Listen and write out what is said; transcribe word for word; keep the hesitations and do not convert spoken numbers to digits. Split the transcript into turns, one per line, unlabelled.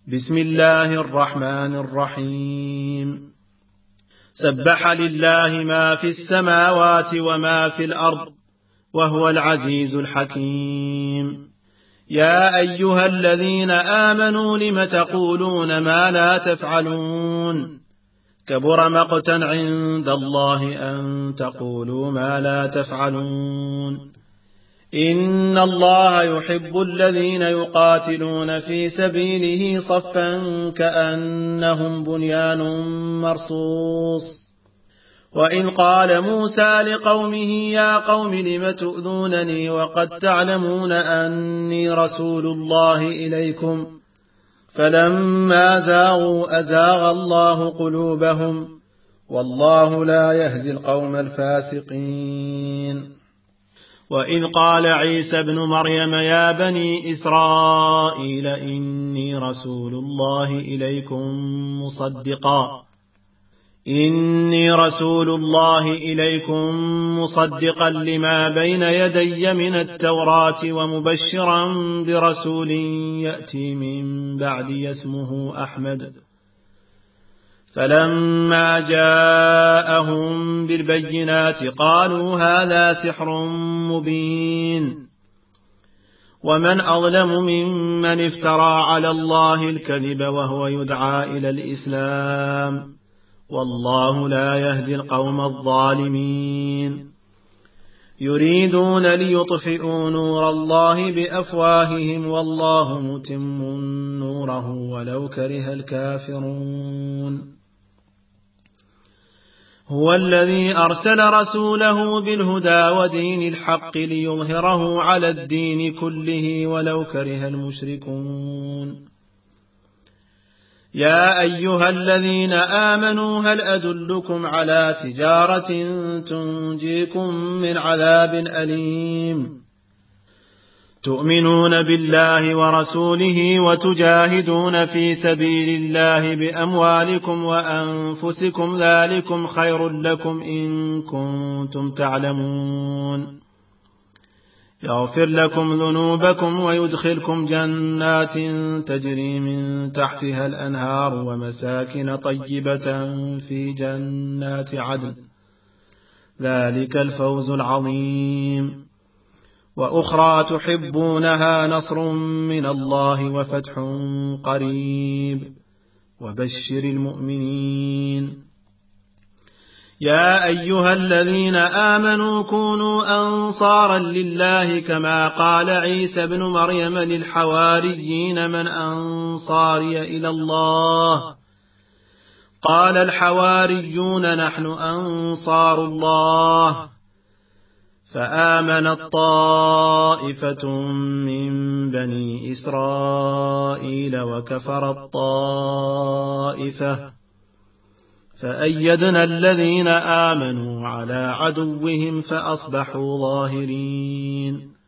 بسم الله الرحمن الرحيم. سبح لله ما في السماوات وما في الأرض وهو العزيز الحكيم. يا أيها الذين آمنوا لم تقولون ما لا تفعلون كبر مقتا عند الله أن تقولوا ما لا تفعلون. إن الله يحب الذين يقاتلون في سبيله صفا كأنهم بنيان مرصوص. وإذ قال موسى لقومه يا قوم لم تؤذونني وقد تعلمون أني رسول الله إليكم فلما زاغوا أزاغ الله قلوبهم والله لا يهدي القوم الفاسقين. وإذ قال عيسى ابن مريم يا بني إسرائيل إني رسول الله إليكم مصدقا إني رسول الله إليكم مصدقا لما بين يدي من التوراة ومبشرا برسول يأتي من بعدي اسمه أحمد. فلما جاءهم بالبينات قالوا هذا سحر مبين ومن أظلم ممن افترى على الله الكذب وهو يدعى إلى الإسلام والله لا يهدي القوم الظالمين. يريدون ليطفئوا نور الله بأفواههم والله متم نوره ولو كره الكافرون. هو الذي أرسل رسوله بالهدى ودين الحق ليظهره على الدين كله ولو كره المشركون. يا أيها الذين آمنوا هل أدلكم على تجارة تنجيكم من عذاب أليم تؤمنون بالله ورسوله وتجاهدون في سبيل الله بأموالكم وأنفسكم ذلكم خير لكم إن كنتم تعلمون. يغفر لكم ذنوبكم ويدخلكم جنات تجري من تحتها الأنهار ومساكن طيبة في جنات عدن ذلك الفوز العظيم. وأخرى تحبونها نصر من الله وفتح قريب وبشر المؤمنين. يا أيها الذين آمنوا كونوا أنصارا لله كما قال عيسى ابن مريم للحواريين من أنصاري إلى الله قال الحواريون نحن أنصار الله. فآمنت طائفة من بني إسرائيل وكفرت طائفة فأيدنا الذين آمنوا على عدوهم فأصبحوا ظاهرين.